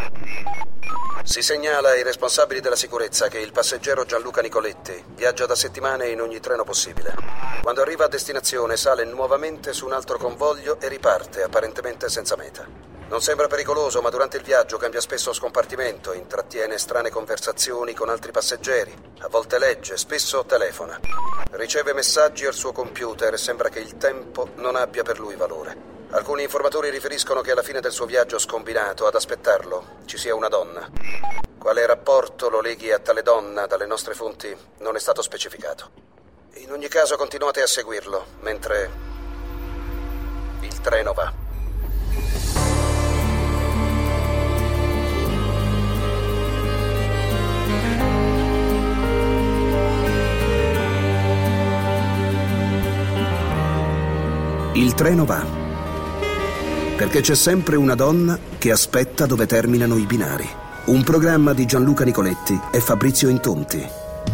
Si segnala ai responsabili della sicurezza che il passeggero Gianluca Nicoletti viaggia da settimane in ogni treno possibile. Quando arriva a destinazione sale nuovamente su un altro convoglio e riparte, apparentemente senza meta. Non sembra pericoloso, ma durante il viaggio cambia spesso scompartimento, intrattiene strane conversazioni con altri passeggeri, a volte legge, spesso telefona. Riceve messaggi al suo computer e sembra che il tempo non abbia per lui valore. Alcuni informatori riferiscono che alla fine del suo viaggio scombinato, ad aspettarlo, ci sia una donna. Quale rapporto lo leghi a tale donna dalle nostre fonti non è stato specificato. In ogni caso continuate a seguirlo, mentre il treno va. Il treno va. Perché c'è sempre una donna che aspetta dove terminano i binari. Un programma di Gianluca Nicoletti e Fabrizio Intonti.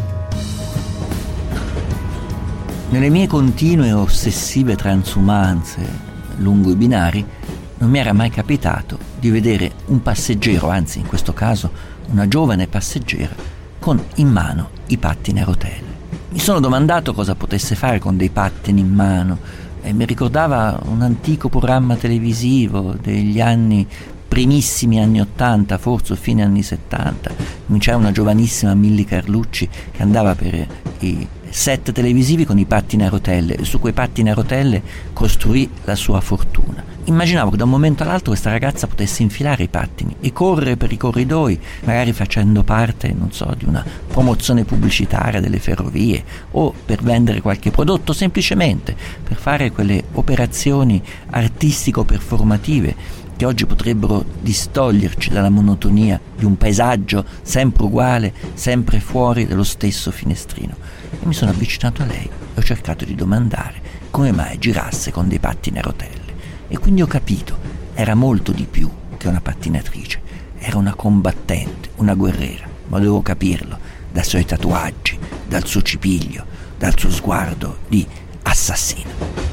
Nelle mie continue e ossessive transumanze lungo i binari non mi era mai capitato di vedere un passeggero, anzi in questo caso una giovane passeggera, con in mano i pattini a rotelle. Mi sono domandato cosa potesse fare con dei pattini in mano. E mi ricordava un antico programma televisivo degli primissimi anni 80, forse fine anni 70. C'era una giovanissima Milly Carlucci che andava per i set televisivi con i pattini a rotelle e su quei pattini a rotelle costruì la sua fortuna. Immaginavo che da un momento all'altro questa ragazza potesse infilare i pattini e correre per i corridoi, magari facendo parte, non so, di una promozione pubblicitaria delle ferrovie o per vendere qualche prodotto, semplicemente per fare quelle operazioni artistico-performative che oggi potrebbero distoglierci dalla monotonia di un paesaggio sempre uguale, sempre fuori dallo stesso finestrino. E mi sono avvicinato a lei e ho cercato di domandare come mai girasse con dei pattini a rotelle. E quindi ho capito, era molto di più che una pattinatrice, era una combattente, una guerriera, ma dovevo capirlo dai suoi tatuaggi, dal suo cipiglio, dal suo sguardo di assassino.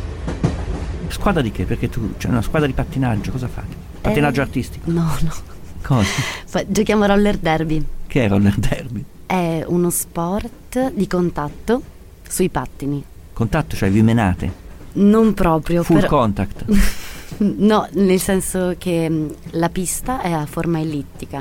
Squadra di che? Perché tu c'è una squadra di pattinaggio, cosa fate? Pattinaggio artistico? No. Cosa? Giochiamo a roller derby. Che è roller derby? È uno sport di contatto sui pattini. Contatto, cioè vi menate? Non proprio. Full contact? No, nel senso che la pista è a forma ellittica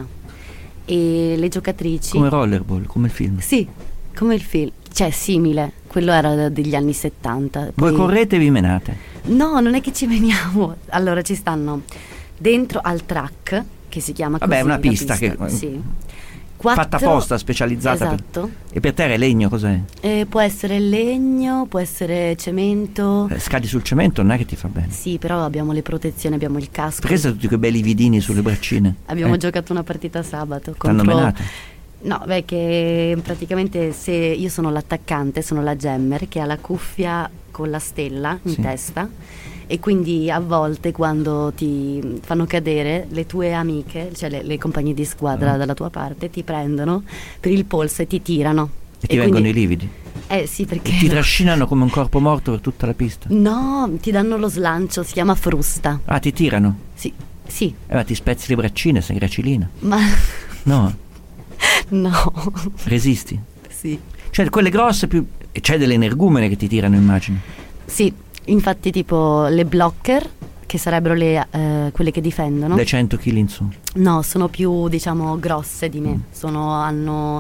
e le giocatrici... Come rollerball, come il film? Sì, come il film, cioè simile, quello era degli anni 70. Voi correte e vi menate? No, non è che ci meniamo. Allora ci stanno dentro al track, che si chiama così. Vabbè, è una pista che... Sì. Fatta apposta, specializzata. Esatto. E per terra è legno, cos'è? Può essere legno, può essere cemento. Scadi sul cemento, non è che ti fa bene. Sì, però abbiamo le protezioni, abbiamo il casco. Presa tutti quei belli vidini sulle braccine. Abbiamo giocato una partita sabato. T'hanno menato? No, beh, che praticamente se io sono l'attaccante, sono la jammer che ha la cuffia con la stella in testa, e quindi a volte quando ti fanno cadere le tue amiche, cioè le compagne di squadra dalla tua parte, ti prendono per il polso e ti tirano. E ti vengono i lividi? Sì, perché... E ti trascinano come un corpo morto per tutta la pista? No, ti danno lo slancio, si chiama frusta. Ah, ti tirano? Sì. Ma ti spezzi le braccine, sei gracilina. Ma... No. No. Resisti? Sì. Cioè quelle grosse più... E c'è delle energumene che ti tirano, immagino. Sì, infatti tipo le blocker, che sarebbero quelle che difendono. Da 100 kg in su? No, sono più, diciamo, grosse di me. Sono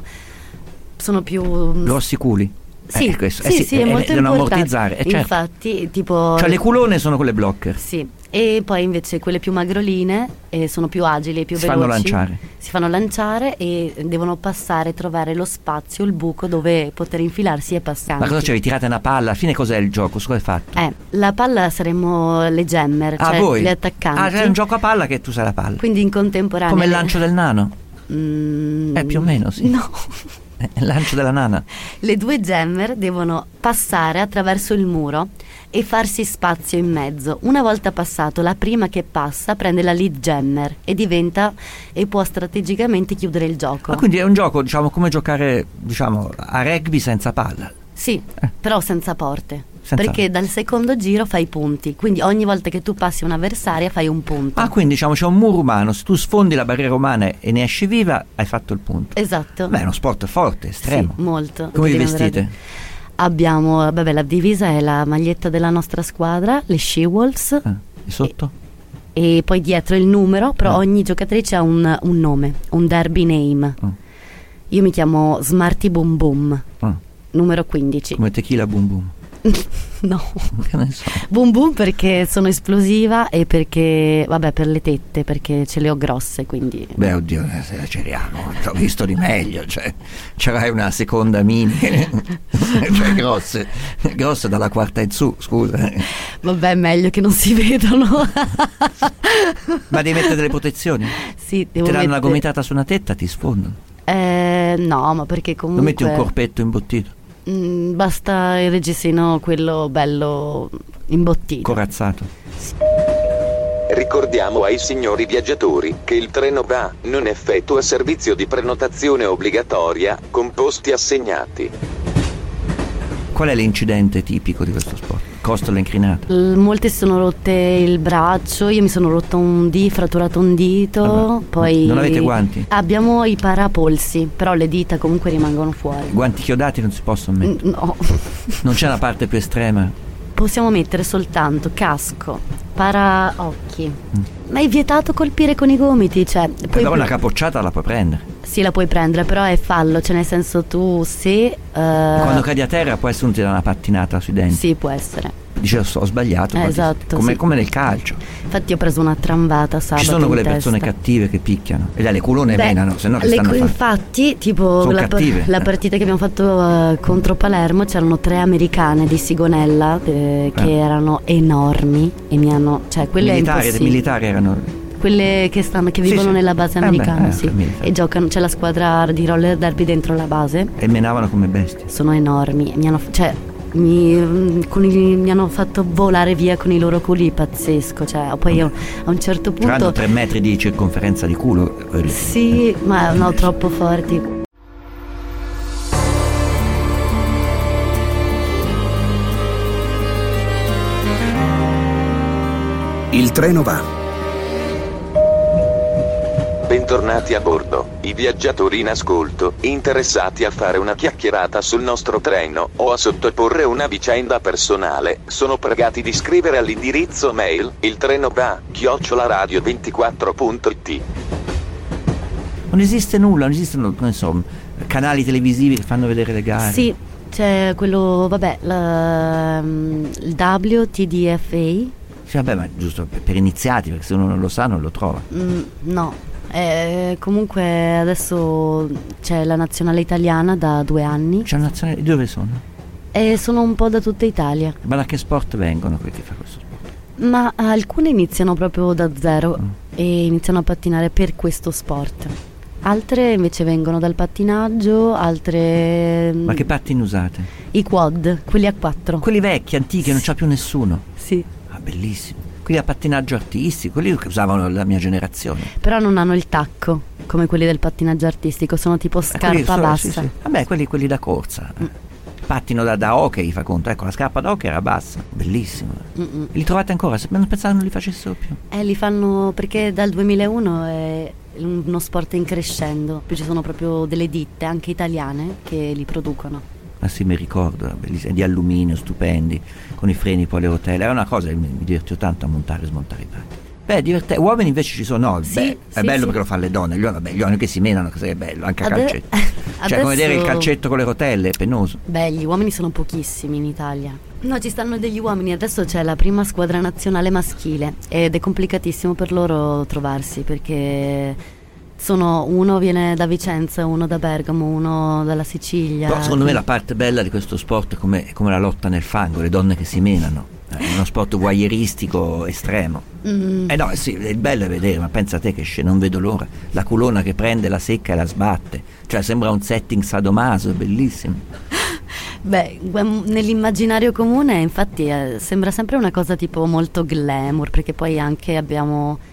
più... Grossi culi? Sì, questo, sì, è molto devono importante. ammortizzare. Certo. Infatti, tipo... Cioè le culone sono quelle blocker? Sì. E poi invece quelle più magroline sono più agili e più veloci. Si fanno lanciare e devono passare, trovare lo spazio, il buco dove poter infilarsi e passare. Ma cosa c'è? Vi tirate una palla? Alla fine cos'è il gioco? Su cosa è fatto? La palla saremmo le jammer, cioè voi? le attaccanti. Ah, c'è un gioco a palla che tu sai la palla. Quindi in contemporanea. Come il lancio del nano? Più o meno, sì. No. Il lancio della nana. Le due jammer devono passare attraverso il muro e farsi spazio in mezzo. Una volta passato, la prima che passa prende la lead jammer e diventa e può strategicamente chiudere il gioco. Quindi è un gioco, diciamo, come giocare, diciamo, a rugby senza palla. Sì, però senza porte. Senza... Perché dal secondo giro fai punti, quindi ogni volta che tu passi un'avversaria fai un punto. Ah, quindi diciamo c'è un muro umano, se tu sfondi la barriera umana e ne esci viva, hai fatto il punto. Esatto. Beh, è uno sport forte, estremo. Sì, molto. Come vi vestite? Abbiamo, vabbè, la divisa è la maglietta della nostra squadra, le She-Wolves. E sotto? E poi dietro il numero, però ogni giocatrice ha un nome, un derby name. Io mi chiamo Smarty Boom Boom, numero 15. Come Tequila Boom Boom. No, che ne so. Boom Boom perché sono esplosiva e perché, vabbè, per le tette, perché ce le ho grosse, quindi... Beh, oddio, se la ceriamo, ho visto di meglio, cioè c'erai una seconda mini, cioè grosse dalla quarta in su, scusa. Vabbè, è meglio che non si vedano. Ma devi mettere delle protezioni? Sì, devo Ti danno una gomitata su una tetta, ti sfondono? No, ma perché comunque... Non metti un corpetto imbottito? Basta il reggiseno, quello bello imbottito. Corazzato. Ricordiamo ai signori viaggiatori che il treno va, non effettua servizio di prenotazione obbligatoria, con posti assegnati. Qual è l'incidente tipico di questo sport? Costola incrinata? Molte si sono rotte il braccio, io mi sono rotto fratturato un dito. Vabbè. Poi non avete guanti? Abbiamo i parapolsi, però le dita comunque rimangono fuori. Guanti chiodati non si possono mettere? No. Non c'è una parte più estrema? Possiamo mettere soltanto casco, paraocchi. Ma è vietato colpire con i gomiti, cioè... Però una capocciata la puoi prendere. Sì, la puoi prendere, però è fallo, cioè nel senso tu se... Quando cadi a terra può essere una pattinata sui denti. Sì, può essere. Dice ho sbagliato. Esatto. Come nel calcio. Infatti ho preso una tramvata sabato. Ci sono quelle testa. persone cattive che picchiano e le culone menano, se no che stanno infatti, tipo sono la partita che abbiamo fatto contro Palermo, c'erano 3 americane di Sigonella che erano enormi e mi hanno, cioè quelle militari erano quelle che vivono nella base americana, sì. E giocano, c'è la squadra di roller derby dentro la base e menavano come bestie. Sono enormi, mi hanno fatto volare via con i loro culi, pazzesco, cioè poi io a un certo punto hanno 3 metri di circonferenza di culo quelli. Sì, ma no, troppo forti. Il treno va. Bentornati a bordo, i viaggiatori in ascolto, interessati a fare una chiacchierata sul nostro treno o a sottoporre una vicenda personale, sono pregati di scrivere all'indirizzo mail iltrenova@radio24.it. Non esiste nulla, non esistono, non so, canali televisivi che fanno vedere le gare. Sì, c'è quello, vabbè, il WTDFA. Sì, vabbè, ma giusto per iniziati, perché se uno non lo sa non lo trova. No. Comunque adesso c'è la nazionale italiana da 2 anni. C'è la nazionale, dove sono? Sono un po' da tutta Italia. Ma da che sport vengono quelli che fanno questo sport? Ma alcune iniziano proprio da zero e iniziano a pattinare per questo sport. Altre invece vengono dal pattinaggio, altre... Ma che pattini usate? I quad, quelli a 4. Quelli vecchi, antichi, non c'ha più nessuno. Sì. Ah, bellissimo. Quelli a pattinaggio artistico, quelli che usavano la mia generazione. Però non hanno il tacco come quelli del pattinaggio artistico, sono tipo scarpa bassa. Sì. Vabbè, quelli da corsa. Pattino da hockey, fa conto. Ecco, la scarpa da hockey era bassa, bellissimo. E li trovate ancora? Non pensavo non li facessero più. Li fanno perché dal 2001 è uno sport in crescendo. Poi ci sono proprio delle ditte, anche italiane, che li producono. Ma sì, mi ricordo, di alluminio, stupendi, con i freni poi le rotelle. Era una cosa che mi divertivo tanto a montare e smontare i patti. Uomini invece ci sono, no? È bello perché lo fanno le donne, gli uomini che si menano, che è bello, anche a calcetto. Cioè, come vedere il calcetto con le rotelle, è penoso. Beh, gli uomini sono pochissimi in Italia. No, ci stanno degli uomini, adesso c'è la prima squadra nazionale maschile ed è complicatissimo per loro trovarsi perché... uno viene da Vicenza, uno da Bergamo, uno dalla Sicilia. Però secondo me la parte bella di questo sport è come la lotta nel fango, le donne che si menano. È uno sport voyeuristico estremo. No, sì, il bello è vedere, ma pensa a te che non vedo l'ora. La culona che prende la secca e la sbatte. Cioè sembra un setting sadomaso, è bellissimo. Beh, nell'immaginario comune infatti sembra sempre una cosa tipo molto glamour, perché poi anche abbiamo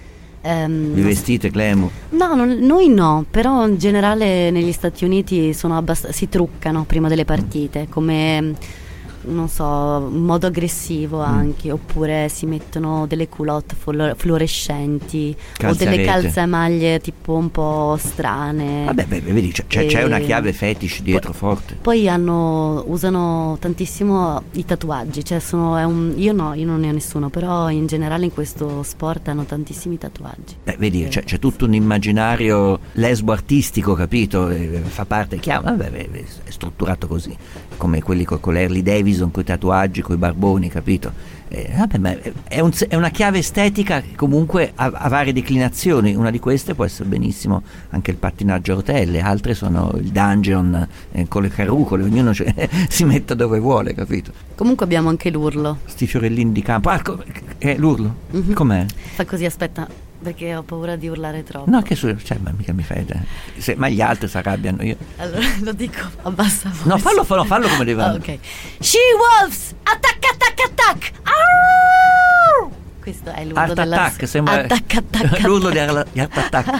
Vi vestite glamour? No, noi no, però in generale negli Stati Uniti si truccano prima delle partite, come non so, in modo aggressivo anche, oppure si mettono delle culotte fluorescenti o delle calzamaglie tipo un po' strane. Vabbè, vedi, c'è una chiave fetish dietro forte. Poi usano tantissimo i tatuaggi, cioè io non ne ho nessuno, però in generale in questo sport hanno tantissimi tatuaggi. Vedi, c'è tutto un immaginario lesbo artistico, capito? Fa parte, chiaro, è strutturato così, come quelli con l'Harley Davidson, con i tatuaggi, con i barboni, capito? Ma è una chiave estetica che comunque ha varie declinazioni. Una di queste può essere benissimo anche il pattinaggio a rotelle, altre sono il dungeon con le carrucole, ognuno si mette dove vuole, capito? Comunque abbiamo anche l'urlo. Sti fiorellini di campo. L'urlo? Mm-hmm. Com'è? Fa così, aspetta, perché ho paura di urlare troppo. No, ma mica mi fai ma gli altri si arrabbiano. Io allora lo dico a bassa voce. No, fallo come deve. Ok. She-wolves! Attack, attack, attack! Arr! Questo è l'urlo Art della Attack, sembra attack. L'urlo di Art Attack.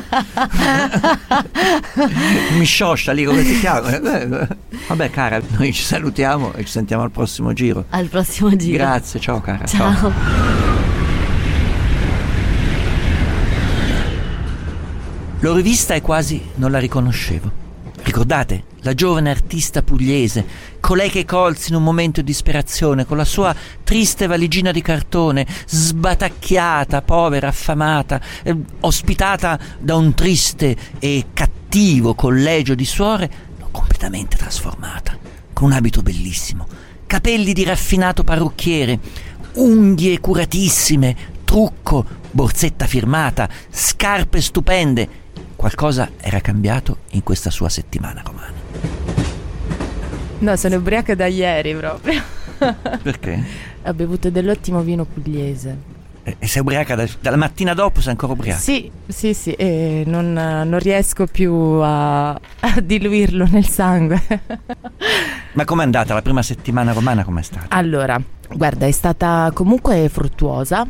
Mi scioscia lì, come si chiama? Vabbè, cara, noi ci salutiamo e ci sentiamo al prossimo giro. Al prossimo giro. Grazie, ciao cara. Ciao. L'ho rivista e quasi non la riconoscevo. Ricordate? La giovane artista pugliese, colei che colse in un momento di disperazione con la sua triste valigina di cartone, sbatacchiata, povera, affamata, ospitata da un triste e cattivo collegio di suore, completamente trasformata, con un abito bellissimo, capelli di raffinato parrucchiere, unghie curatissime, trucco, borsetta firmata, scarpe stupende. Qualcosa era cambiato in questa sua settimana, Romana. No, sono ubriaca da ieri proprio. Perché? Ho bevuto dell'ottimo vino pugliese. E sei ubriaca dalla mattina dopo? Sei ancora ubriaca? Sì, e non riesco più a diluirlo nel sangue. Ma com'è andata la prima settimana romana? Com'è stata? Allora, guarda, è stata comunque fruttuosa.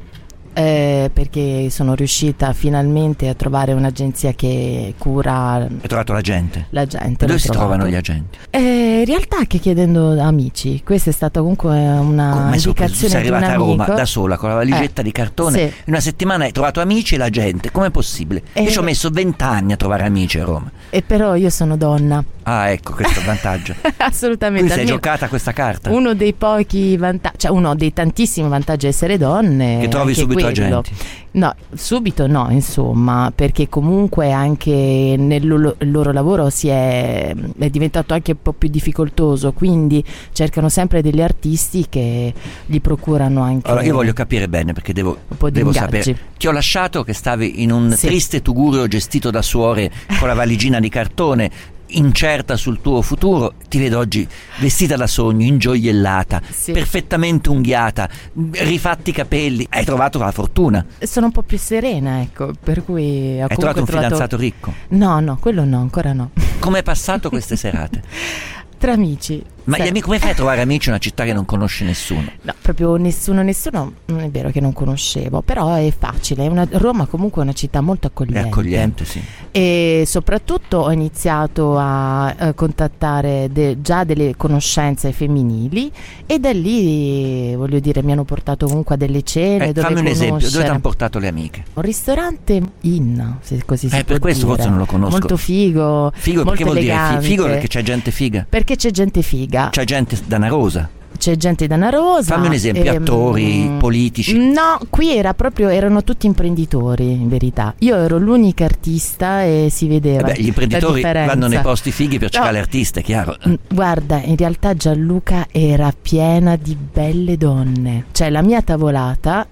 Perché sono riuscita finalmente a trovare un'agenzia che cura. Hai trovato la gente? La gente. Dove si trovano gli agenti? In realtà anche chiedendo amici. Questa è stata comunque una indicazione. Sei arrivata di un amico. a Roma da sola con la valigetta di cartone, sì. In una settimana hai trovato amici e la gente. Com'è possibile? Io ci ho messo 20 anni a trovare amici a Roma. E però io sono donna. Ah, ecco, questo è il vantaggio. Assolutamente. Quindi sei giocata questa carta? Uno dei pochi vantaggi, cioè uno dei tantissimi vantaggi di essere donne. Che trovi subito agenti? No, subito no, insomma, perché comunque anche nel loro lavoro è diventato anche un po' più difficoltoso, quindi cercano sempre degli artisti che gli procurano anche. Allora, io voglio capire bene, perché devo sapere. Ti ho lasciato che stavi in un triste tugurio gestito da suore con la valigina di cartone, incerta sul tuo futuro. Ti vedo oggi vestita da sogno, ingioiellata, perfettamente unghiata, rifatti i capelli. Hai trovato la fortuna. Sono un po' più serena, ecco, per cui hai trovato un fidanzato ricco? No, quello no, ancora no. Come hai passato queste serate? Tra amici. Ma gli amici, come fai a trovare amici in una città che non conosce nessuno? No, proprio nessuno non è vero che non conoscevo, però è facile. Roma comunque è una città molto accogliente. È accogliente, sì. E soprattutto ho iniziato a contattare già delle conoscenze femminili, e da lì, voglio dire, mi hanno portato comunque a delle cene dove fammi un esempio, dove ti hanno portato le amiche? Un ristorante Inna, se così si può per questo dire. Forse non lo conosco. Molto figo. Figo, molto perché vuol elegante. dire figo? Perché c'è gente figa? Perché c'è gente figa. C'è gente danarosa. C'è gente danarosa. Fammi un esempio, attori, politici. No, qui erano tutti imprenditori, in verità. Io ero l'unica artista e si vedeva. Gli imprenditori vanno nei posti fighi per cercare artiste, chiaro. Guarda, in realtà Gianluca era piena di belle donne. Cioè nella mia tavolata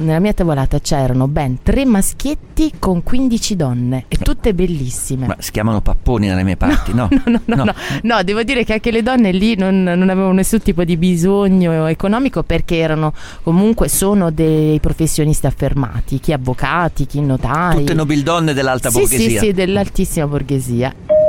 c'erano ben 3 maschietti con 15 donne, e tutte bellissime. Ma si chiamano papponi dalle mie parti, no? No, devo dire che anche le donne lì non avevano nessun tipo di bisogno economico, perché sono dei professionisti affermati, chi avvocati, chi notai. Tutte nobildonne dell'alta borghesia. Sì, dell'altissima borghesia.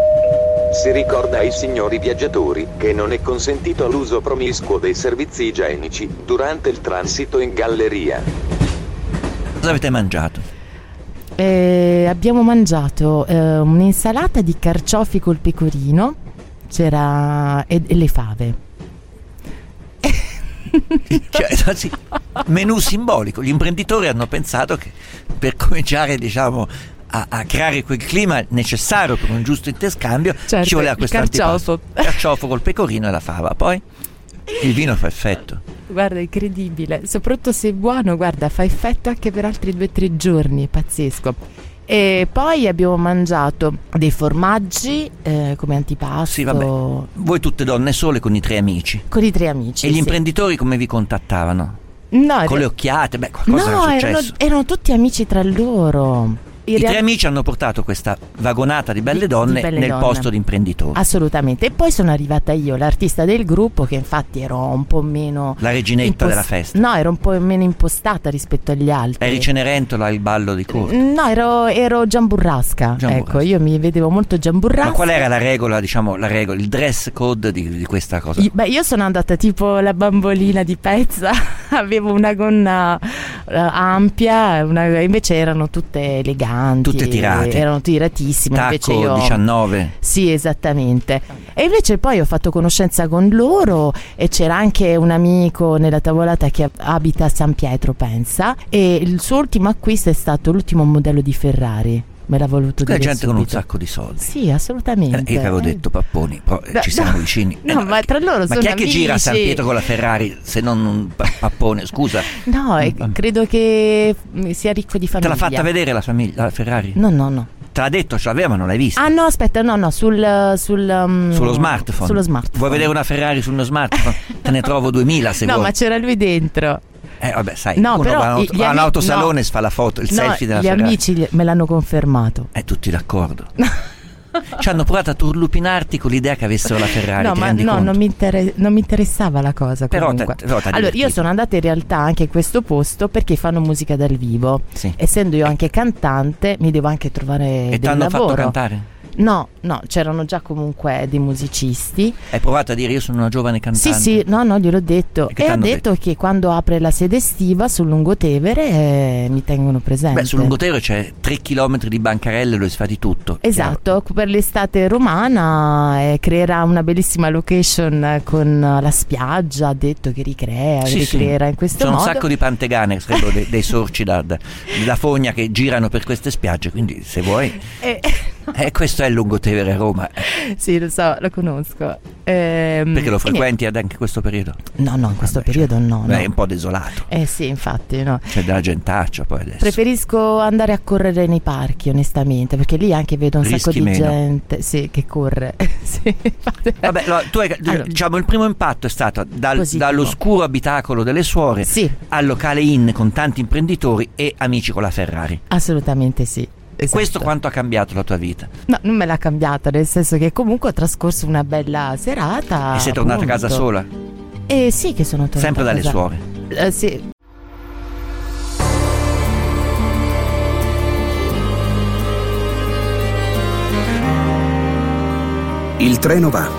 Si ricorda ai signori viaggiatori che non è consentito l'uso promiscuo dei servizi igienici durante il transito in galleria. Cosa avete mangiato? Abbiamo mangiato un'insalata di carciofi col pecorino, c'era e le fave. Cioè, sì, menù simbolico. Gli imprenditori hanno pensato che per cominciare, diciamo, a creare quel clima necessario per un giusto interscambio, certo, ci voleva questo carciofo. Carciofo col pecorino e la fava. Poi il vino fa effetto. Guarda, è incredibile, soprattutto se è buono, guarda, fa effetto anche per altri 2-3 giorni, pazzesco. E poi abbiamo mangiato dei formaggi come antipasto. Sì, vabbè. Voi tutte donne sole con i 3 amici. Con i 3 amici. E gli sì. imprenditori come vi contattavano? No, con le occhiate? Beh, qualcosa no, era successo. erano tutti amici tra loro. I 3 amici hanno portato questa vagonata di belle donne nel posto di imprenditori. Assolutamente. E poi sono arrivata io, l'artista del gruppo, che infatti ero un po' meno la reginetta della festa. No, ero un po' meno impostata rispetto agli altri. Eri Cenerentola, il ballo di corte? No, ero Giamburrasca. Ecco, io mi vedevo molto Giamburrasca. Ma qual era la regola, diciamo, il dress code di questa cosa? Io sono andata tipo la bambolina di Pezza, avevo una gonna ampia, invece erano tutte eleganti. Tutte tirate. Erano tiratissime. Tacco invece io 19. Sì, esattamente. E invece poi ho fatto conoscenza con loro e c'era anche un amico nella tavolata che abita a San Pietro, pensa, e il suo ultimo acquisto è stato l'ultimo modello di Ferrari. Me l'ha voluto dire gente subito. con un sacco di soldi. Sì, assolutamente. Io che avevo detto Papponi, ci siamo vicini. No, ma tra loro sono chi è amici. che gira a San Pietro con la Ferrari se non un Pappone? Scusa. No, credo che sia ricco di famiglia. Te l'ha fatta vedere la Ferrari? No. Te l'ha detto, ce l'aveva, ma non l'hai vista? Ah no, aspetta, no, sullo smartphone. Sullo smartphone. Vuoi vedere una Ferrari sullo smartphone? Te ne trovo 2000 se vuoi. No, ma c'era lui dentro. Vabbè, sai, no, uno però va a un autosalone e fa la foto, il selfie della Ferrari. Gli amici me l'hanno confermato. Tutti d'accordo. Ci hanno provato a turlupinarti con l'idea che avessero la Ferrari. No, ma no, non mi interessava la cosa. Però allora, io sono andata in realtà anche in questo posto perché fanno musica dal vivo. Sì. Essendo io anche cantante, mi devo anche trovare del lavoro. E ti hanno fatto cantare? No, c'erano già comunque dei musicisti. Hai provato a dire io sono una giovane cantante? Sì, no, gliel'ho detto. E ha detto che quando apre la sede estiva sul Lungotevere mi tengono presente. Sul Lungotevere c'è 3 chilometri di bancarelle dove si fa di tutto. Esatto, per l'estate romana creerà una bellissima location con la spiaggia, ha detto che ricreerà in questo modo. C'è un sacco di pantegane, credo, dei sorci da fogna che girano per queste spiagge, quindi se vuoi... questo è il Lungotevere a Roma. Sì, lo so, lo conosco. Perché lo frequenti anche in questo periodo? No, in questo periodo no. È un po' desolato. Sì, infatti, no. C'è della gentaccia poi adesso. Preferisco andare a correre nei parchi, onestamente, perché lì anche vedo un sacco di gente che corre. Sì. Vabbè, diciamo il primo impatto è stato dall'oscuro abitacolo delle suore al locale inn con tanti imprenditori e amici con la Ferrari. Assolutamente sì. Esatto. Questo quanto ha cambiato la tua vita? No, non me l'ha cambiata, nel senso che comunque ho trascorso una bella serata. E sei tornata a casa sola? Sì, che sono tornata sempre dalle suore? Sì. Il treno va.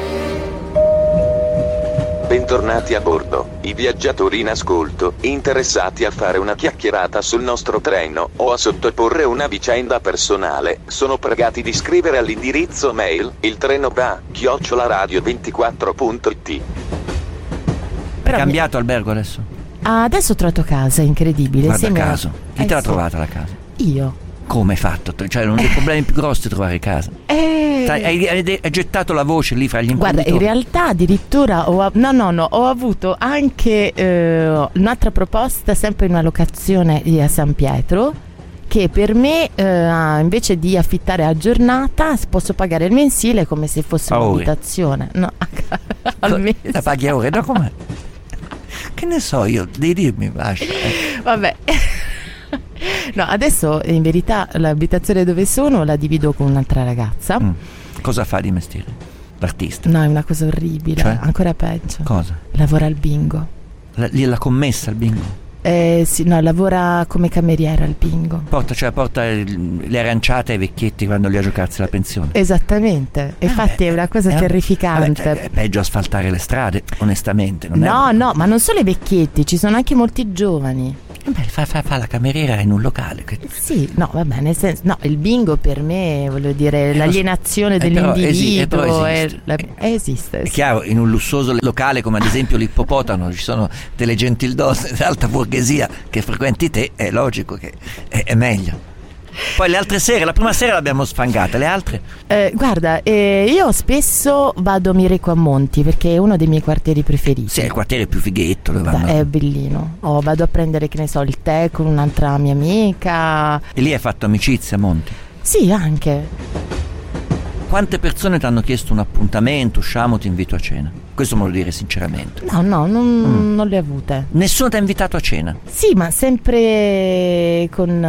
Bentornati a bordo, i viaggiatori in ascolto, interessati a fare una chiacchierata sul nostro treno o a sottoporre una vicenda personale, sono pregati di scrivere all'indirizzo mail iltrenova@radio24.it. È cambiato albergo adesso? Adesso ho trovato casa, incredibile. Guarda caso, chi te l'ha trovata la casa? Io. Come hai fatto? Cioè uno dei problemi più grossi trovare casa. Hai gettato la voce lì fra gli imprenditori. Guarda, in realtà addirittura ho avuto anche un'altra proposta, sempre in una locazione a San Pietro, che per me invece di affittare a giornata posso pagare il mensile come se fosse un'abitazione. No, al mese. La paghi a ore? No, com'è? Che ne so io, devi dirmi, lascia. Vabbè. No, adesso in verità l'abitazione dove sono la divido con un'altra ragazza. Cosa fa di mestiere? L'artista? No, è una cosa orribile, ancora peggio. Cosa? Lavora al bingo. La commessa al bingo? Sì, no, lavora come cameriera al bingo. Porta le aranciate ai vecchietti quando li a giocarsi la pensione. Esattamente, infatti è una cosa terrificante. È peggio asfaltare le strade, onestamente. No, ma non solo i vecchietti, ci sono anche molti giovani. Fa la cameriera in un locale. Sì, no, va bene, nel senso, no, il bingo per me, voglio dire, l'alienazione dell'individuo esiste. È chiaro, in un lussuoso locale come ad esempio l'Ippopotamo ci sono delle gentildonne d'alta borghesia che frequenti te, è logico che è meglio. Poi le altre sere, la prima sera l'abbiamo sfangata, le altre? Guarda, io spesso vado a Mireco a Monti perché è uno dei miei quartieri preferiti. Sì, è il quartiere più fighetto, dove vanno. È bellino. Vado a prendere, che ne so, il tè con un'altra mia amica. E lì hai fatto amicizia a Monti? Sì, anche. Quante persone ti hanno chiesto un appuntamento, usciamo, ti invito a cena? Questo me lo dire sinceramente. No, non le ho avute. Nessuno ti ha invitato a cena? Sì, ma sempre con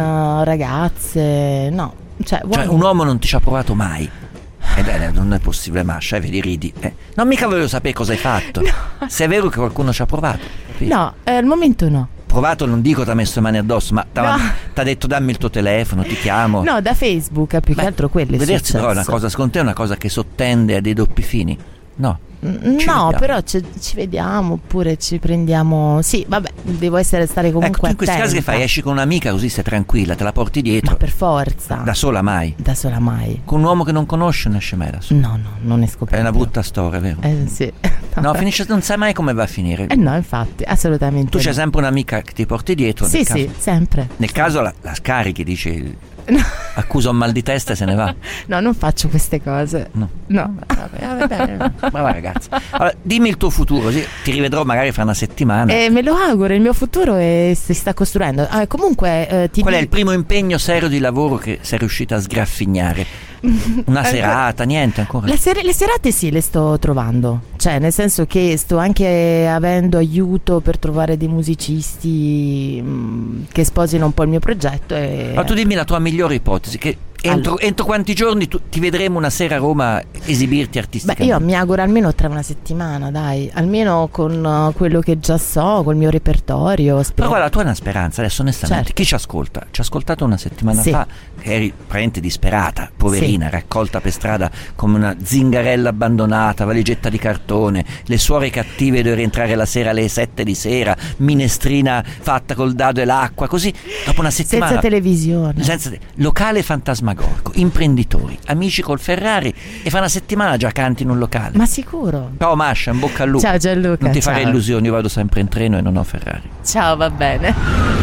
ragazze, no. Cioè un uomo non ti ci ha provato mai? Non è possibile, Masha, vedi, ridi. Non mica volevo sapere cosa hai fatto. No. Se è vero che qualcuno ci ha provato. Capito? No, al momento no. Provato non dico ti ha messo le mani addosso, ma ti ha detto dammi il tuo telefono, ti chiamo. No, da Facebook, più che altro quello è vedersi successo. Però è una cosa, secondo te è una cosa che sottende a dei doppi fini? No. No, però ci vediamo oppure ci prendiamo. Sì, vabbè, devo stare comunque tu in questi casi che fai? Esci con un'amica così sei tranquilla, te la porti dietro. Ma per forza. Da sola mai? Da sola mai. Con un uomo che non conosce non esce mai da sola? No, non esco più. È una brutta storia, vero? Sì. No, finisce, non sai mai come va a finire. No, infatti, assolutamente. Tu c'hai sempre un'amica che ti porti dietro. Sì, sempre. Nel caso la scarichi, dici accusa un mal di testa e se ne va. No, non faccio queste cose. No. Vabbè, ma ragazzi, allora, dimmi il tuo futuro, così ti rivedrò magari fra una settimana. Me lo auguro, il mio futuro si sta costruendo. Comunque qual è il primo impegno serio di lavoro che sei riuscita a sgraffignare? Una serata, niente ancora? Le serate sì, le sto trovando. Cioè, nel senso che sto anche avendo aiuto per trovare dei musicisti che sposino un po' il mio progetto. Ma tu dimmi la tua migliore ipotesi, che entro quanti giorni ti vedremo una sera a Roma esibirti artisticamente? Beh, io mi auguro almeno tra una settimana, dai, almeno con quello che già so, col mio repertorio. Però guarda, tu hai una speranza, adesso onestamente, certo. Chi ci ascolta? Ci ha ascoltato una settimana fa, che eri praticamente disperata, poverina, raccolta per strada come una zingarella abbandonata, valigetta di cartone, le suore cattive, dovevi rientrare la sera alle 7 di sera, minestrina fatta col dado e l'acqua, così dopo una settimana senza televisione, locale fantasmagorico, imprenditori, amici col Ferrari, e fa una settimana già canti in un locale. Ma sicuro. Ciao Masha, in bocca al lupo. Ciao Gianluca. Non ti farei illusioni, io vado sempre in treno e non ho Ferrari. Ciao, va bene.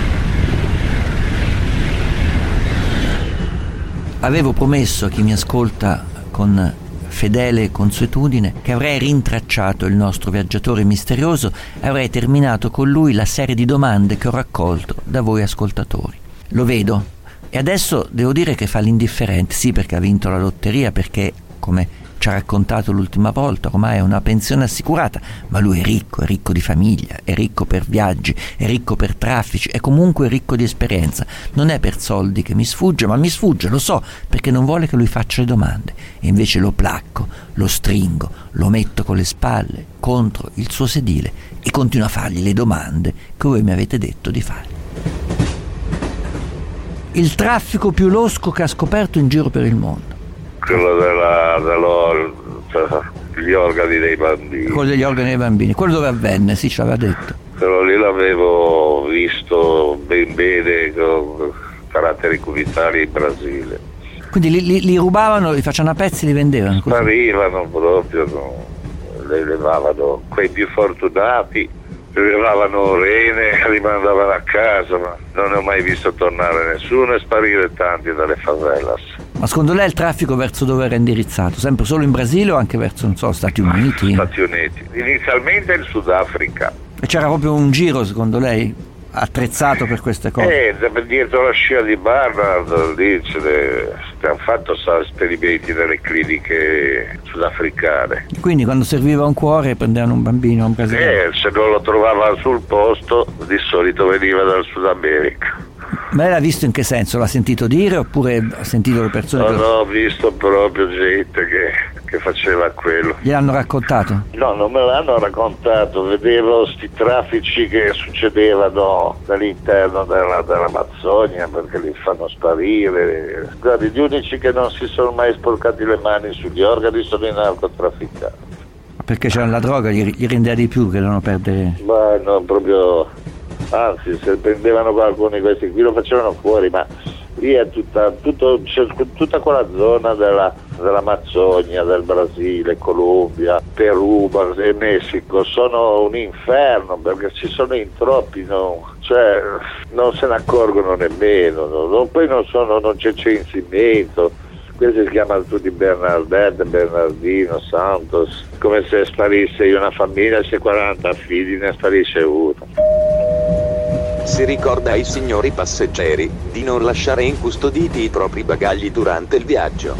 Avevo promesso a chi mi ascolta con fedele consuetudine che avrei rintracciato il nostro viaggiatore misterioso e avrei terminato con lui la serie di domande che ho raccolto da voi ascoltatori. Lo vedo e adesso devo dire che fa l'indifferente, sì, perché ha vinto la lotteria, perché come ci ha raccontato l'ultima volta ormai è una pensione assicurata, ma lui è ricco di famiglia, è ricco per viaggi, è ricco per traffici, è comunque ricco di esperienza. Non è per soldi che mi sfugge, ma mi sfugge, lo so, perché non vuole che lui faccia le domande, e invece lo placco, lo stringo, lo metto con le spalle contro il suo sedile e continuo a fargli le domande che voi mi avete detto di fare. Il traffico più losco che ha scoperto in giro per il mondo? Quello degli organi dei bambini. Quello degli organi dei bambini, quello dove avvenne, sì, ce l'aveva detto. Quello lì l'avevo visto ben bene con caratteri cubitali in Brasile. Quindi li rubavano, li facevano a pezzi e li vendevano? Così. Sparivano proprio, le levavano quei più fortunati, levavano rene, li mandavano a casa, ma non ne ho mai visto tornare nessuno e sparire tanti dalle favelas. Ma secondo lei il traffico verso dove era indirizzato? Sempre solo in Brasile o anche verso, non so, Stati Uniti? Stati Uniti. Inizialmente il Sudafrica. E c'era proprio un giro, secondo lei, attrezzato per queste cose? Dietro la scia di Barnard, lì hanno fatto esperimenti nelle cliniche sudafricane. Quindi quando serviva un cuore prendevano un bambino, un brasiliano? Se non lo trovava sul posto, di solito veniva dal Sud America. Ma lei l'ha visto in che senso? L'ha sentito dire oppure ha sentito le persone? No, ho visto proprio gente che faceva quello. Gliel'hanno raccontato? No, non me l'hanno raccontato, vedevo sti traffici che succedevano all'interno dell'Amazzonia, perché li fanno sparire. Guardi, gli unici che non si sono mai sporcati le mani sugli organi sono i narcotrafficanti. Perché c'era la droga, gli rendeva di più che non perdere. Ma no, proprio, anzi, se prendevano qualcuno di questi qui lo facevano fuori, ma lì è tutta quella zona dell'Amazzonia, del Brasile, Colombia, Perù e Messico sono un inferno, perché ci sono in troppi, cioè non se ne accorgono nemmeno, poi non c'è censimento. Questi si chiamano tutti Bernardette, Bernardino, Santos, come se sparisse una famiglia, se 40 figli ne sparisce uno. Si ricorda ai signori passeggeri di non lasciare incustoditi i propri bagagli durante il viaggio.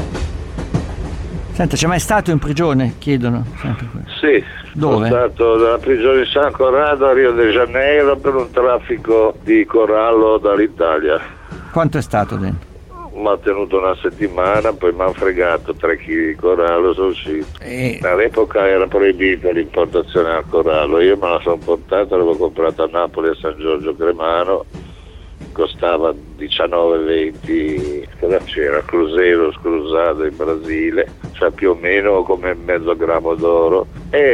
Senta, c'è mai stato in prigione? Chiedono sempre questo. Sì, dove? Sono stato nella prigione di San Corrado a Rio de Janeiro per un traffico di corallo dall'Italia. Quanto è stato dentro? Mi ha tenuto una settimana, poi mi hanno fregato 3 kg di corallo, sono uscito. All'epoca era proibita l'importazione al corallo, io me la sono portata, l'avevo comprata a Napoli a San Giorgio Cremano, costava 19,20, cosa c'era? Cruzeiro scruzato in Brasile, cioè più o meno come mezzo grammo d'oro,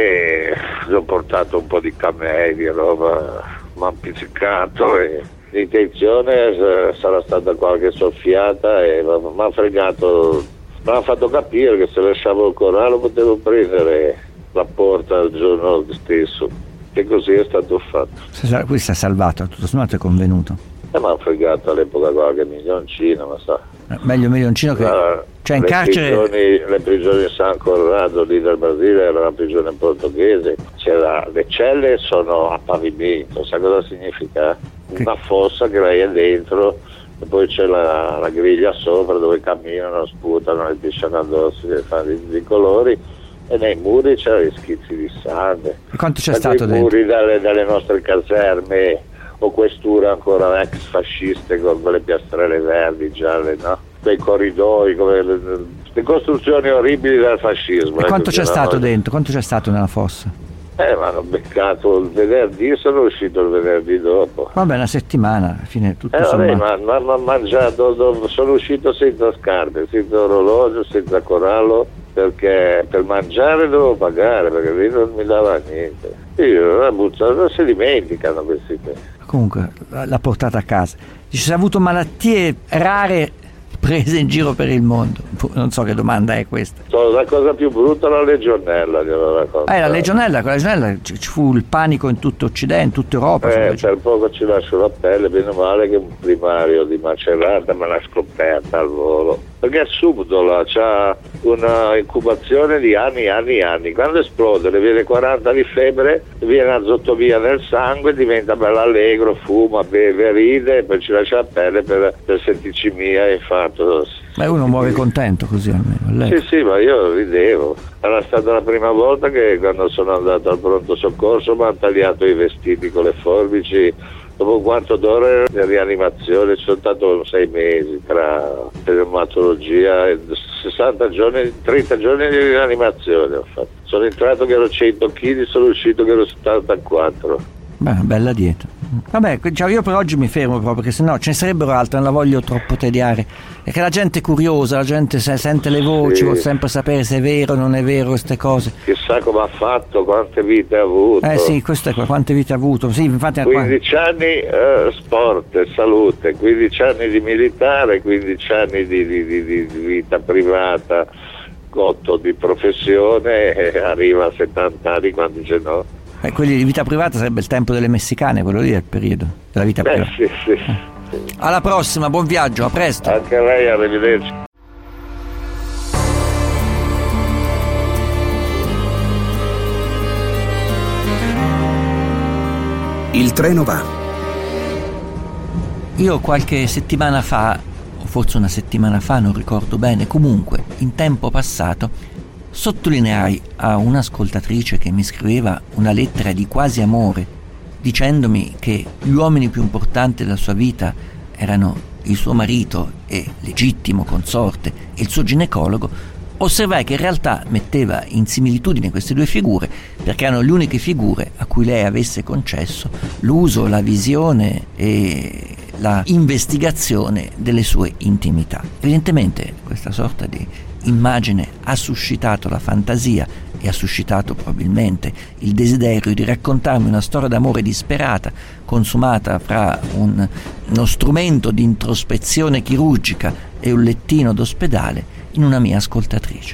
e ho portato un po' di camelli, roba, mi ha pizzicato e l'intenzione sarà stata qualche soffiata e mi ha fregato, mi ha fatto capire che se lasciavo il corallo potevo prendere la porta il giorno stesso, e così è stato fatto. Qui si è salvato, tutto sommato è convenuto. Mi ha fregato all'epoca qualche milioncino, ma sa. Meglio milioncino che... cioè in carcere... Le prigioni di San Corrado lì del Brasile era una prigione portoghese, le celle sono a pavimento, sa cosa significa? Una fossa che lei è dentro e poi c'è la griglia sopra dove camminano, sputano, le pisciano addosso, le fanno di colori, e nei muri c'erano gli schizzi di sangue. E quanto c'è stato dentro? I muri dalle nostre caserme o questure ancora ex fasciste con quelle piastrelle verdi, gialle, no? Quei corridoi, come le costruzioni orribili del fascismo. E quanto c'è stato dentro? Quanto c'è stato nella fossa? Mi hanno beccato il venerdì, sono uscito il venerdì dopo. Vabbè, una settimana, alla fine tutto vabbè, sommato. ma mangiato, sono uscito senza scarpe, senza orologio, senza corallo, perché per mangiare dovevo pagare, perché lì non mi dava niente. Io la buttata, non si dimenticano questi temi. Comunque l'ha portata a casa. Dice, se ha avuto malattie rare prese in giro per il mondo. Non so che domanda è questa. La cosa più brutta è la legionella, glielo racconto. La legionella, con la legionella ci fu il panico in tutto Occidente, in tutta Europa. Per poco ci lascio la pelle, bene o male che un primario di Macerata me l'ha scoperta al volo. Perché è subdola, c'ha una incubazione di anni. Quando esplode, le viene 40 di febbre, viene azotomia nel sangue, diventa bello allegro, fuma, beve, ride, e poi ci lascia la pelle per sentirci mia e fatto. Ma uno muore contento così almeno. Sì, ma io ridevo. Era stata la prima volta che quando sono andato al pronto soccorso mi hanno tagliato i vestiti con le forbici. Dopo un quarto d'ora di rianimazione, ci sono stato 6 mesi tra pneumatologia e 60 giorni, 30 giorni di rianimazione ho fatto. Sono entrato che ero 100 kg, sono uscito che ero 74. Beh, bella dieta. Vabbè, io per oggi mi fermo proprio, perché sennò ce ne sarebbero altre, non la voglio troppo tediare. È che la gente è curiosa, la gente sente le voci, vuole sempre sapere se è vero o non è vero queste cose. Chissà come ha fatto, quante vite ha avuto. Sì, questo è quante vite ha avuto. Sì, infatti 15 anni sport e salute, 15 anni di militare, 15 anni di vita privata, 8 di professione, e arriva a 70 anni quando ce n'ho. Quelli di vita privata sarebbe il tempo delle messicane, quello lì è il periodo della vita privata. Sì. Alla prossima, buon viaggio, a presto. Anche a lei, arrivederci. Il treno va. Io qualche settimana fa, o forse una settimana fa, non ricordo bene, comunque in tempo passato sottolineai a un'ascoltatrice che mi scriveva una lettera di quasi amore, dicendomi che gli uomini più importanti della sua vita erano il suo marito e legittimo consorte e il suo ginecologo, osservai che in realtà metteva in similitudine queste due figure perché erano le uniche figure a cui lei avesse concesso l'uso, la visione e la investigazione delle sue intimità. Evidentemente questa sorta di immagine ha suscitato la fantasia e ha suscitato probabilmente il desiderio di raccontarmi una storia d'amore disperata consumata fra uno strumento di introspezione chirurgica e un lettino d'ospedale in una mia ascoltatrice.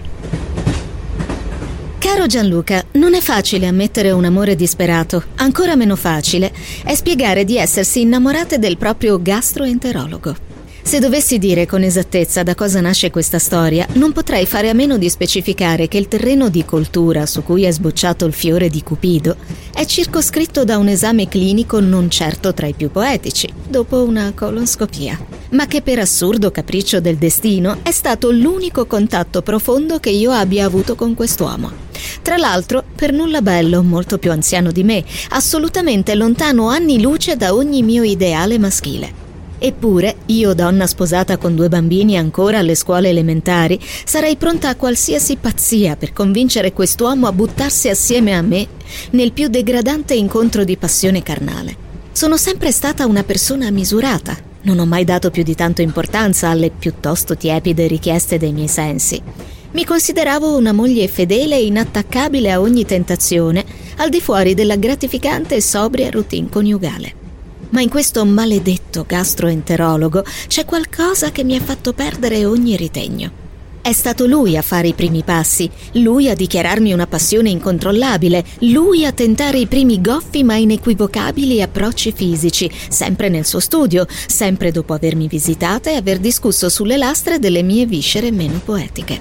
Caro Gianluca, non è facile ammettere un amore disperato. Ancora meno facile è spiegare di essersi innamorate del proprio gastroenterologo. Se dovessi dire con esattezza da cosa nasce questa storia, non potrei fare a meno di specificare che il terreno di coltura su cui è sbocciato il fiore di Cupido è circoscritto da un esame clinico non certo tra i più poetici, dopo una colonscopia, ma che per assurdo capriccio del destino è stato l'unico contatto profondo che io abbia avuto con quest'uomo. Tra l'altro, per nulla bello, molto più anziano di me, assolutamente lontano anni luce da ogni mio ideale maschile. Eppure, io donna sposata con 2 bambini ancora alle scuole elementari, sarei pronta a qualsiasi pazzia per convincere quest'uomo a buttarsi assieme a me nel più degradante incontro di passione carnale. Sono sempre stata una persona misurata. Non ho mai dato più di tanto importanza alle piuttosto tiepide richieste dei miei sensi. Mi consideravo una moglie fedele e inattaccabile a ogni tentazione, al di fuori della gratificante e sobria routine coniugale. Ma in questo maledetto gastroenterologo c'è qualcosa che mi ha fatto perdere ogni ritegno. È stato lui a fare i primi passi, lui a dichiararmi una passione incontrollabile, lui a tentare i primi goffi ma inequivocabili approcci fisici, sempre nel suo studio, sempre dopo avermi visitata e aver discusso sulle lastre delle mie viscere meno poetiche.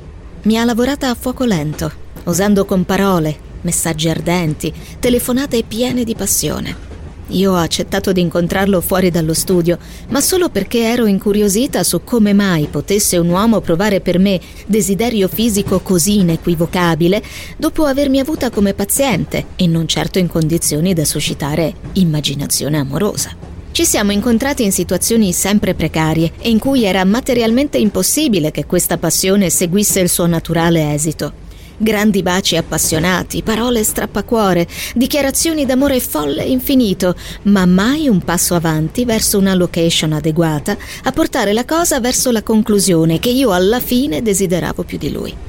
Mi ha lavorata a fuoco lento, osando con parole, messaggi ardenti, telefonate piene di passione. Io ho accettato di incontrarlo fuori dallo studio, ma solo perché ero incuriosita su come mai potesse un uomo provare per me desiderio fisico così inequivocabile dopo avermi avuta come paziente e non certo in condizioni da suscitare immaginazione amorosa. Ci siamo incontrati in situazioni sempre precarie e in cui era materialmente impossibile che questa passione seguisse il suo naturale esito. Grandi baci appassionati, parole strappacuore, dichiarazioni d'amore folle e infinito, ma mai un passo avanti verso una location adeguata a portare la cosa verso la conclusione che io alla fine desideravo più di lui.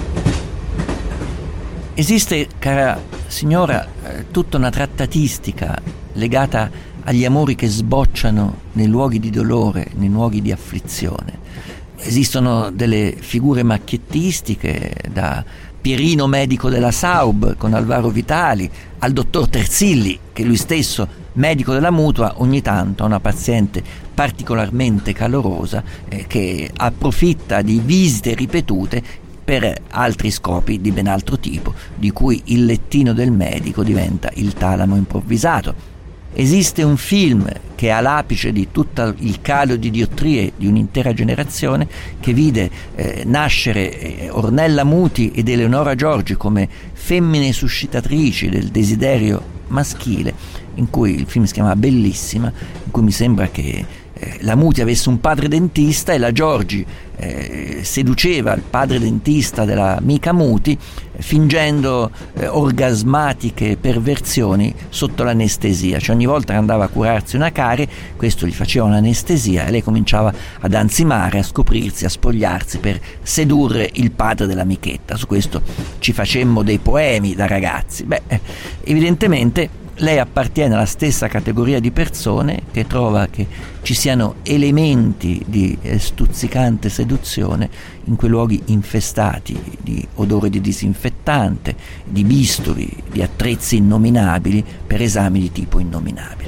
Esiste, cara signora, tutta una trattatistica legata agli amori che sbocciano nei luoghi di dolore, nei luoghi di afflizione. Esistono delle figure macchiettistiche, da Pierino medico della Saub con Alvaro Vitali al dottor Terzilli, che lui stesso, medico della Mutua, ogni tanto ha una paziente particolarmente calorosa che approfitta di visite ripetute per altri scopi di ben altro tipo, di cui il lettino del medico diventa il talamo improvvisato. Esiste un film che è all'apice di tutto il calo di diottrie di un'intera generazione, che vide nascere Ornella Muti ed Eleonora Giorgi come femmine suscitatrici del desiderio maschile, in cui il film si chiama Bellissima, in cui mi sembra che la Muti avesse un padre dentista e la Giorgi seduceva il padre dentista dell'amica Muti fingendo orgasmatiche perversioni sotto l'anestesia. Cioè ogni volta che andava a curarsi una carie, questo gli faceva un'anestesia e lei cominciava ad ansimare, a scoprirsi, a spogliarsi per sedurre il padre dell'amichetta. Su questo ci facemmo dei poemi da ragazzi. Evidentemente lei appartiene alla stessa categoria di persone che trova che ci siano elementi di stuzzicante seduzione in quei luoghi infestati di odore di disinfettante, di bisturi, di attrezzi innominabili per esami di tipo innominabile.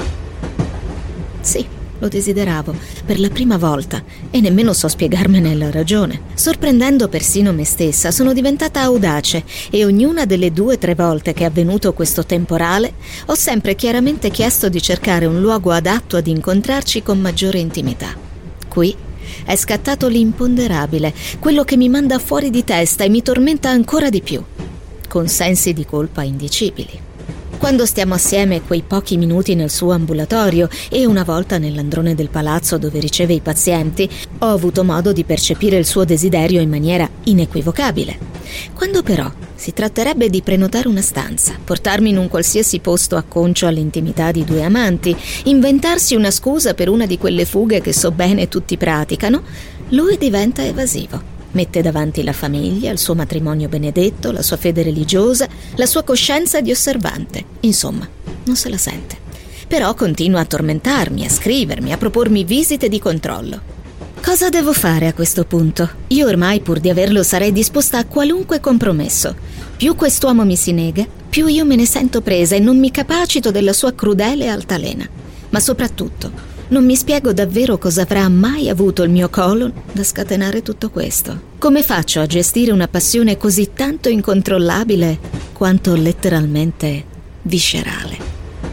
Sì, lo desideravo per la prima volta e nemmeno so spiegarmene la ragione. Sorprendendo persino me stessa, sono diventata audace e ognuna delle 2 o 3 volte che è avvenuto questo temporale ho sempre chiaramente chiesto di cercare un luogo adatto ad incontrarci con maggiore intimità. Qui è scattato l'imponderabile, quello che mi manda fuori di testa e mi tormenta ancora di più, con sensi di colpa indicibili. Quando stiamo assieme quei pochi minuti nel suo ambulatorio e una volta nell'androne del palazzo dove riceve i pazienti, ho avuto modo di percepire il suo desiderio in maniera inequivocabile. Quando però si tratterebbe di prenotare una stanza, portarmi in un qualsiasi posto acconcio all'intimità di due amanti, inventarsi una scusa per una di quelle fughe che so bene tutti praticano, lui diventa evasivo. Mette davanti la famiglia, il suo matrimonio benedetto, la sua fede religiosa, la sua coscienza di osservante. Insomma, non se la sente. Però continua a tormentarmi, a scrivermi, a propormi visite di controllo. Cosa devo fare a questo punto? Io ormai, pur di averlo, sarei disposta a qualunque compromesso. Più quest'uomo mi si nega, più io me ne sento presa e non mi capacito della sua crudele altalena. Ma soprattutto, non mi spiego davvero cosa avrà mai avuto il mio colon da scatenare tutto questo. Come faccio a gestire una passione così tanto incontrollabile quanto letteralmente viscerale?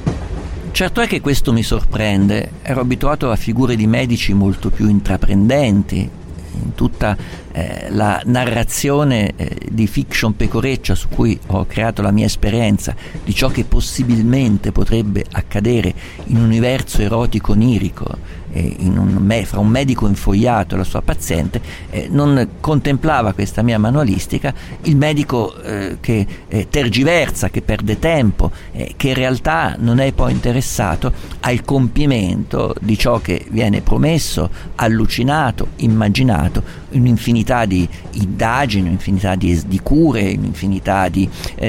Certo è che questo mi sorprende. Ero abituato a figure di medici molto più intraprendenti. In tutta la narrazione di fiction pecoreccia su cui ho creato la mia esperienza di ciò che possibilmente potrebbe accadere in un universo erotico onirico, fra un medico infogliato e la sua paziente, non contemplava questa mia manualistica il medico che tergiversa, che perde tempo, che in realtà non è poi interessato al compimento di ciò che viene promesso, allucinato, immaginato, un'infinità di indagini, un'infinità di cure, un'infinità di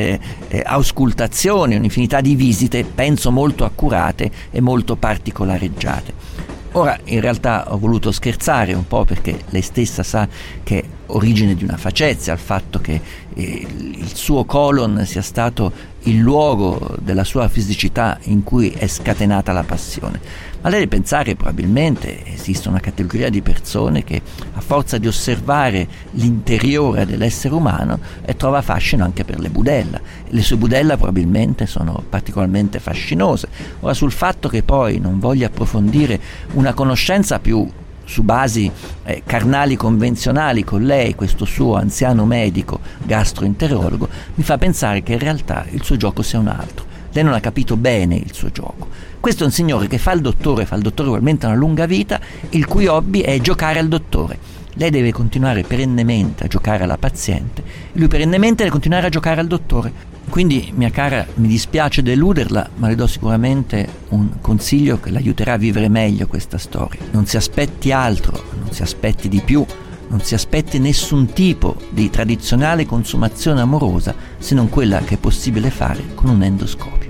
auscultazioni, un'infinità di visite, penso molto accurate e molto particolareggiate. Ora, in realtà ho voluto scherzare un po' perché lei stessa sa che è origine di una facezie al fatto che il suo colon sia stato il luogo della sua fisicità in cui è scatenata la passione. Ma lei deve pensare che probabilmente esiste una categoria di persone che a forza di osservare l'interiore dell'essere umano trova fascino anche per le budella. Le sue budella probabilmente sono particolarmente fascinose. Ora, sul fatto che poi non voglia approfondire una conoscenza più su basi carnali convenzionali con lei, questo suo anziano medico gastroenterologo, mi fa pensare che in realtà il suo gioco sia un altro. Lei non ha capito bene il suo gioco. Questo è un signore che fa il dottore probabilmente una lunga vita, il cui hobby è giocare al dottore. Lei deve continuare perennemente a giocare alla paziente e lui perennemente deve continuare a giocare al dottore. Quindi, mia cara, mi dispiace deluderla, ma le do sicuramente un consiglio che l'aiuterà a vivere meglio questa storia. Non si aspetti altro, non si aspetti di più, non si aspetti nessun tipo di tradizionale consumazione amorosa se non quella che è possibile fare con un endoscopio.